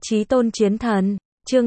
Chí tôn chiến thần, chương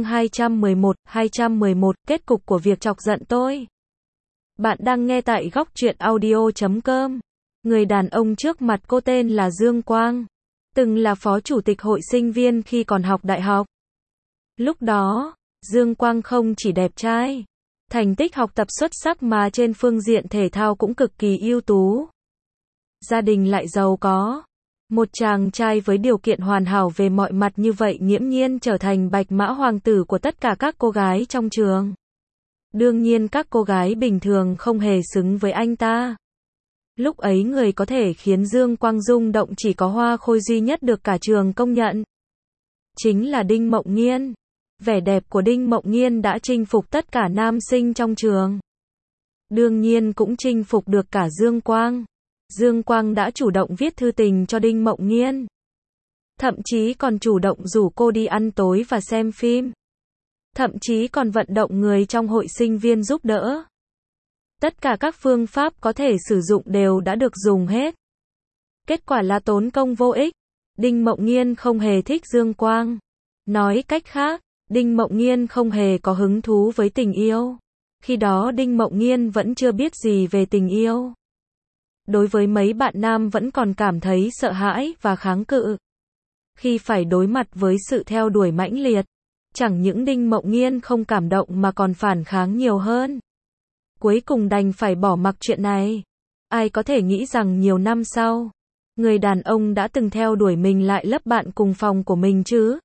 211, kết cục của việc chọc giận tôi. Bạn đang nghe tại góc truyện audio.com. Người đàn ông trước mặt cô tên là Dương Quang, từng là phó chủ tịch hội sinh viên khi còn học đại học. Lúc đó, Dương Quang không chỉ đẹp trai, thành tích học tập xuất sắc mà trên phương diện thể thao cũng cực kỳ ưu tú. Gia đình lại giàu có. Một chàng trai với điều kiện hoàn hảo về mọi mặt như vậy nghiễm nhiên trở thành bạch mã hoàng tử của tất cả các cô gái trong trường. Đương nhiên các cô gái bình thường không hề xứng với anh ta. Lúc ấy người có thể khiến Dương Quang rung động chỉ có hoa khôi duy nhất được cả trường công nhận. Chính là Đinh Mộng Nghiên. Vẻ đẹp của Đinh Mộng Nghiên đã chinh phục tất cả nam sinh trong trường. Đương nhiên cũng chinh phục được cả Dương Quang. Dương Quang đã chủ động viết thư tình cho Đinh Mộng Nghiên. Thậm chí còn chủ động rủ cô đi ăn tối và xem phim. Thậm chí còn vận động người trong hội sinh viên giúp đỡ. Tất cả các phương pháp có thể sử dụng đều đã được dùng hết. Kết quả là tốn công vô ích. Đinh Mộng Nghiên không hề thích Dương Quang. Nói cách khác, Đinh Mộng Nghiên không hề có hứng thú với tình yêu. Khi đó Đinh Mộng Nghiên vẫn chưa biết gì về tình yêu. Đối với mấy bạn nam vẫn còn cảm thấy sợ hãi và kháng cự. Khi phải đối mặt với sự theo đuổi mãnh liệt, chẳng những Đinh Mộng Nghiên không cảm động mà còn phản kháng nhiều hơn. Cuối cùng đành phải bỏ mặc chuyện này. Ai có thể nghĩ rằng nhiều năm sau, người đàn ông đã từng theo đuổi mình lại lấp bạn cùng phòng của mình chứ.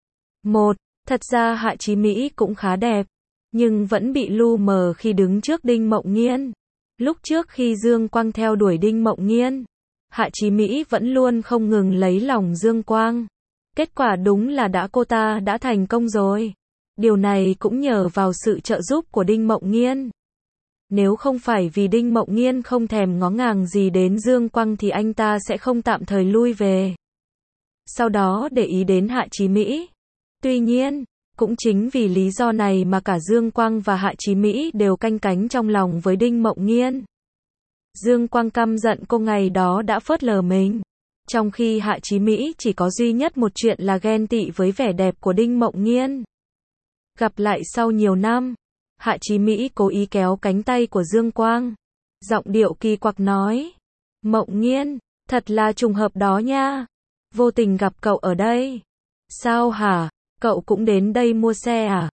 Thật ra Hạ Chí Mỹ cũng khá đẹp, nhưng vẫn bị lu mờ khi đứng trước Đinh Mộng Nghiên. Lúc trước khi Dương Quang theo đuổi Đinh Mộng Nghiên, Hạ Chí Mỹ vẫn luôn không ngừng lấy lòng Dương Quang. Kết quả đúng là cô ta đã thành công rồi. Điều này cũng nhờ vào sự trợ giúp của Đinh Mộng Nghiên. Nếu không phải vì Đinh Mộng Nghiên không thèm ngó ngàng gì đến Dương Quang thì anh ta sẽ không tạm thời lui về. Sau đó để ý đến Hạ Chí Mỹ. Tuy nhiên, cũng chính vì lý do này mà cả Dương Quang và Hạ Chí Mỹ đều canh cánh trong lòng với Đinh Mộng Nghiên. Dương Quang căm giận cô ngày đó đã phớt lờ mình. Trong khi Hạ Chí Mỹ chỉ có duy nhất một chuyện là ghen tị với vẻ đẹp của Đinh Mộng Nghiên. Gặp lại sau nhiều năm, Hạ Chí Mỹ cố ý kéo cánh tay của Dương Quang. Giọng điệu kỳ quặc nói. Mộng Nghiên, thật là trùng hợp đó nha. Vô tình gặp cậu ở đây. Sao hả? Cậu cũng đến đây mua xe à?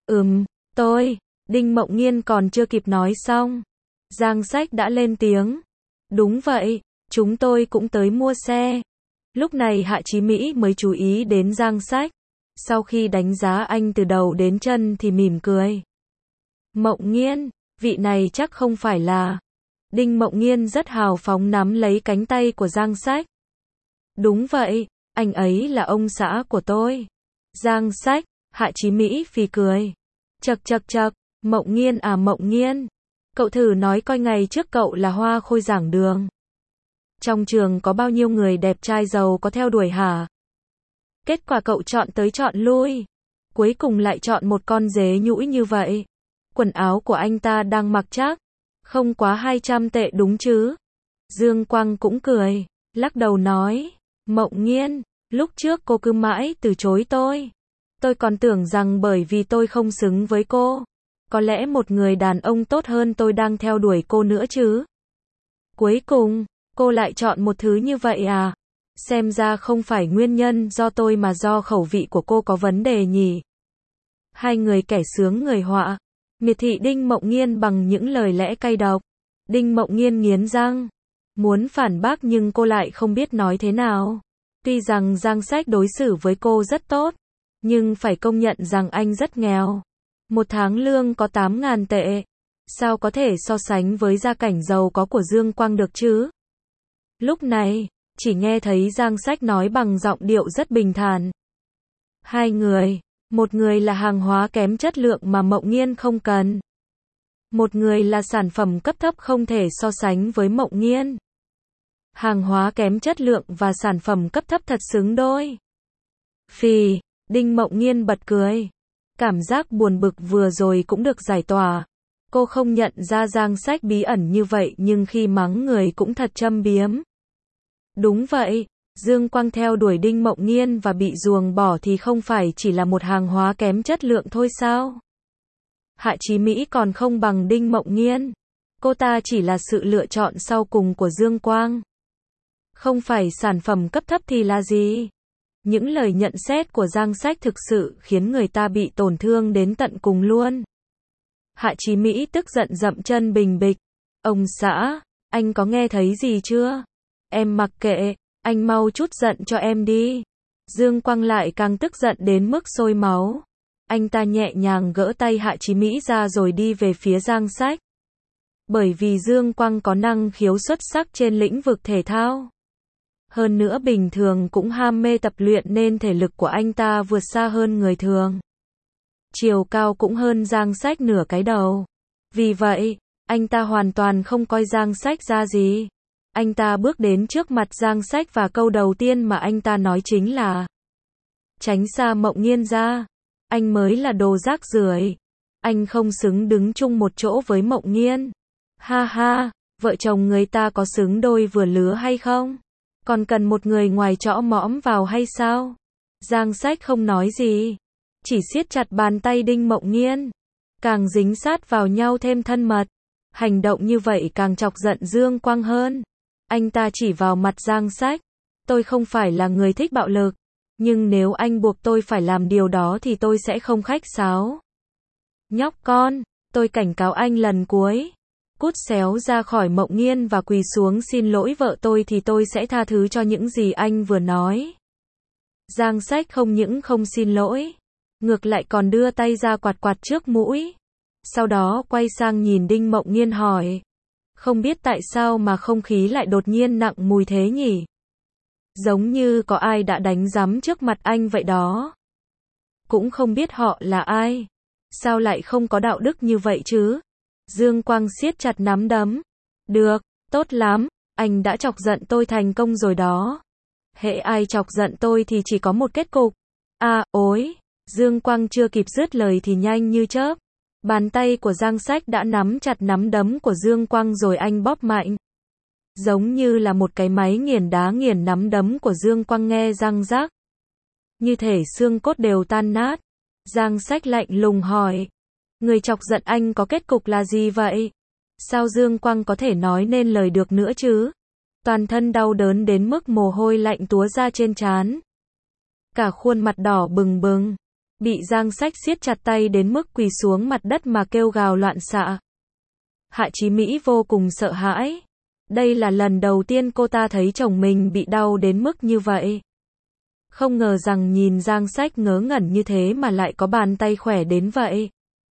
Tôi. Đinh Mộng Nghiên còn chưa kịp nói xong. Giang Sách đã lên tiếng. Đúng vậy, chúng tôi cũng tới mua xe. Lúc này Hạ Chí Mỹ mới chú ý đến Giang Sách. Sau khi đánh giá anh từ đầu đến chân thì mỉm cười. Mộng Nghiên, vị này chắc không phải là... Đinh Mộng Nghiên rất hào phóng nắm lấy cánh tay của Giang Sách. Đúng vậy, anh ấy là ông xã của tôi. Giang Sách, Hạ Chí Mỹ phì cười. Chậc, Mộng Nghiên à Mộng Nghiên. Cậu thử nói coi ngày trước cậu là hoa khôi giảng đường. Trong trường có bao nhiêu người đẹp trai giàu có theo đuổi hả? Kết quả cậu chọn tới chọn lui. Cuối cùng lại chọn một con dế nhũi như vậy. Quần áo của anh ta đang mặc chắc không quá 200 tệ đúng chứ? Dương Quang cũng cười, lắc đầu nói. Mộng Nghiên, lúc trước cô cứ mãi từ chối tôi. Tôi còn tưởng rằng bởi vì tôi không xứng với cô. Có lẽ một người đàn ông tốt hơn tôi đang theo đuổi cô nữa chứ. Cuối cùng, cô lại chọn một thứ như vậy à? Xem ra không phải nguyên nhân do tôi mà do khẩu vị của cô có vấn đề nhỉ. Hai người kẻ sướng người họa. Miệt thị Đinh Mộng Nghiên bằng những lời lẽ cay độc. Đinh Mộng Nghiên nghiến răng. Muốn phản bác nhưng cô lại không biết nói thế nào. Tuy rằng Giang Sách đối xử với cô rất tốt, nhưng phải công nhận rằng anh rất nghèo. Một tháng lương có 8.000 tệ. Sao có thể so sánh với gia cảnh giàu có của Dương Quang được chứ? Lúc này, chỉ nghe thấy Giang Sách nói bằng giọng điệu rất bình thản. Hai người, một người là hàng hóa kém chất lượng mà Mộng Nghiên không cần. Một người là sản phẩm cấp thấp không thể so sánh với Mộng Nghiên. Hàng hóa kém chất lượng và sản phẩm cấp thấp thật xứng đôi. Phì, Đinh Mộng Nghiên bật cười. Cảm giác buồn bực vừa rồi cũng được giải tỏa. Cô không nhận ra Giang Sách bí ẩn như vậy nhưng khi mắng người cũng thật châm biếm. Đúng vậy, Dương Quang theo đuổi Đinh Mộng Nghiên và bị ruồng bỏ thì không phải chỉ là một hàng hóa kém chất lượng thôi sao? Hạ Chí Mỹ còn không bằng Đinh Mộng Nghiên. Cô ta chỉ là sự lựa chọn sau cùng của Dương Quang. Không phải sản phẩm cấp thấp thì là gì? Những lời nhận xét của Giang Sách thực sự khiến người ta bị tổn thương đến tận cùng luôn. Hạ Chí Mỹ tức giận dậm chân bình bịch. Ông xã, anh có nghe thấy gì chưa? Em mặc kệ, anh mau chút giận cho em đi. Dương Quang lại càng tức giận đến mức sôi máu. Anh ta nhẹ nhàng gỡ tay Hạ Chí Mỹ ra rồi đi về phía Giang Sách. Bởi vì Dương Quang có năng khiếu xuất sắc trên lĩnh vực thể thao. Hơn nữa bình thường cũng ham mê tập luyện nên thể lực của anh ta vượt xa hơn người thường. Chiều cao cũng hơn Giang Sách nửa cái đầu. Vì vậy, anh ta hoàn toàn không coi Giang Sách ra gì. Anh ta bước đến trước mặt Giang Sách và câu đầu tiên mà anh ta nói chính là: tránh xa Mộng Nghiên ra. Anh mới là đồ rác rưởi. Anh không xứng đứng chung một chỗ với Mộng Nghiên. Ha ha, vợ chồng người ta có xứng đôi vừa lứa hay không? Còn cần một người ngoài chõ mõm vào hay sao? Giang Sách không nói gì. Chỉ siết chặt bàn tay Đinh Mộng Nghiên. Càng dính sát vào nhau thêm thân mật. Hành động như vậy càng chọc giận Dương Quang hơn. Anh ta chỉ vào mặt Giang Sách. Tôi không phải là người thích bạo lực. Nhưng nếu anh buộc tôi phải làm điều đó thì tôi sẽ không khách sáo. Nhóc con, tôi cảnh cáo anh lần cuối. Cút xéo ra khỏi Mộng Nghiên và quỳ xuống xin lỗi vợ tôi thì tôi sẽ tha thứ cho những gì anh vừa nói. Giang Sách không những không xin lỗi, ngược lại còn đưa tay ra quạt quạt trước mũi. Sau đó quay sang nhìn Đinh Mộng Nghiên hỏi. Không biết tại sao mà không khí lại đột nhiên nặng mùi thế nhỉ? Giống như có ai đã đánh giám trước mặt anh vậy đó. Cũng không biết họ là ai. Sao lại không có đạo đức như vậy chứ? Dương Quang siết chặt nắm đấm. Được, tốt lắm, anh đã chọc giận tôi thành công rồi đó. Hễ ai chọc giận tôi thì chỉ có một kết cục. Ôi, Dương Quang chưa kịp dứt lời thì nhanh như chớp. Bàn tay của Giang Sách đã nắm chặt nắm đấm của Dương Quang rồi anh bóp mạnh. Giống như là một cái máy nghiền đá nghiền nắm đấm của Dương Quang nghe răng rắc. Như thể xương cốt đều tan nát. Giang Sách lạnh lùng hỏi. Người chọc giận anh có kết cục là gì vậy? Sao Dương Quang có thể nói nên lời được nữa chứ? Toàn thân đau đớn đến mức mồ hôi lạnh túa ra trên trán. Cả khuôn mặt đỏ bừng bừng. Bị Giang Sách siết chặt tay đến mức quỳ xuống mặt đất mà kêu gào loạn xạ. Hạ Chí Mỹ vô cùng sợ hãi. Đây là lần đầu tiên cô ta thấy chồng mình bị đau đến mức như vậy. Không ngờ rằng nhìn Giang Sách ngớ ngẩn như thế mà lại có bàn tay khỏe đến vậy.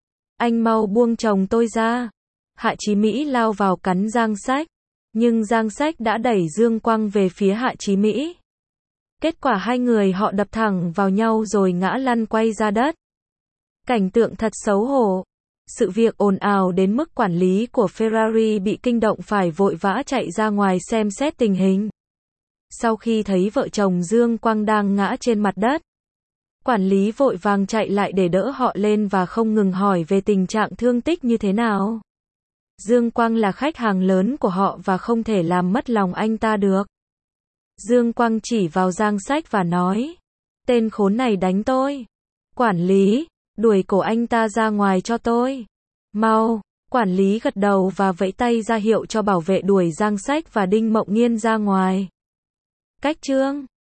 Anh mau buông chồng tôi ra. Hạ Chí Mỹ lao vào cắn Giang Sách. Nhưng Giang Sách đã đẩy Dương Quang về phía Hạ Chí Mỹ. Kết quả hai người họ đập thẳng vào nhau rồi ngã lăn quay ra đất. Cảnh tượng thật xấu hổ. Sự việc ồn ào đến mức quản lý của Ferrari bị kinh động phải vội vã chạy ra ngoài xem xét tình hình. Sau khi thấy vợ chồng Dương Quang đang ngã trên mặt đất, quản lý vội vàng chạy lại để đỡ họ lên và không ngừng hỏi về tình trạng thương tích như thế nào. Dương Quang là khách hàng lớn của họ và không thể làm mất lòng anh ta được. Dương Quang chỉ vào Giang Sách và nói. Tên khốn này đánh tôi. Quản lý, đuổi cổ anh ta ra ngoài cho tôi. Mau. Quản lý gật đầu và vẫy tay ra hiệu cho bảo vệ đuổi Giang Sách và Đinh Mộng Nghiên ra ngoài. Cách chương